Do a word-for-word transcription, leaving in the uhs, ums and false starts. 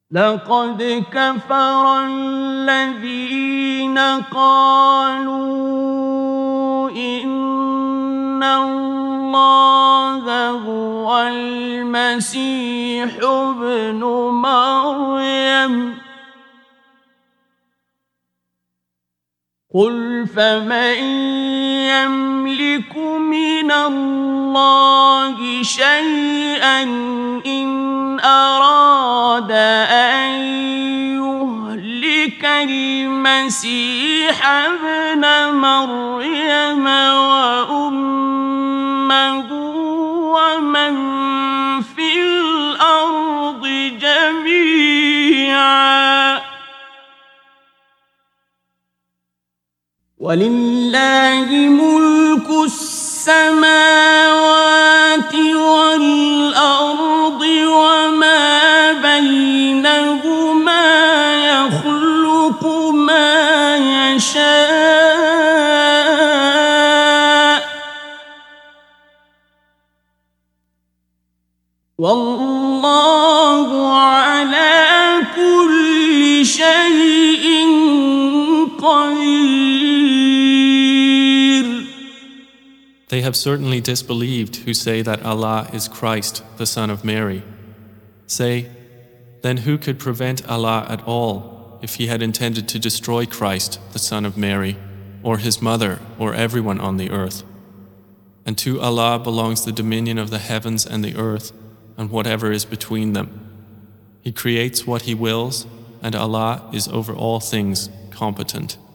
لقد كفر الذين قالوا إن الله هو المسيح ابن مريم قل فمن يملك من الله شيئا إن أراد أن يهلك المسيح ابن مريم وأمه ومن في الأرض جميعا ولله ملك السماوات والأرض وما بينهما يخلق ما يشاء والله على كل شيء قدير. They have certainly disbelieved who say that Allah is Christ, the son of Mary. Say, then who could prevent Allah at all if He had intended to destroy Christ, the son of Mary, or His mother, or everyone on the earth? And to Allah belongs the dominion of the heavens and the earth, and whatever is between them. He creates what He wills, and Allah is over all things competent.